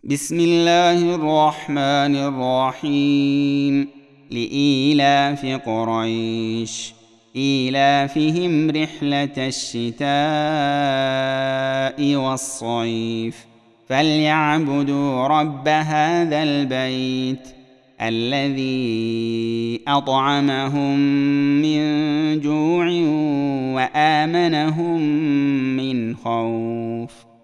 بسم الله الرحمن الرحيم. لإيلاف قريش إيلافهم رحلة الشتاء والصيف فليعبدوا رب هذا البيت الذي أطعمهم من جوع وآمنهم من خوف.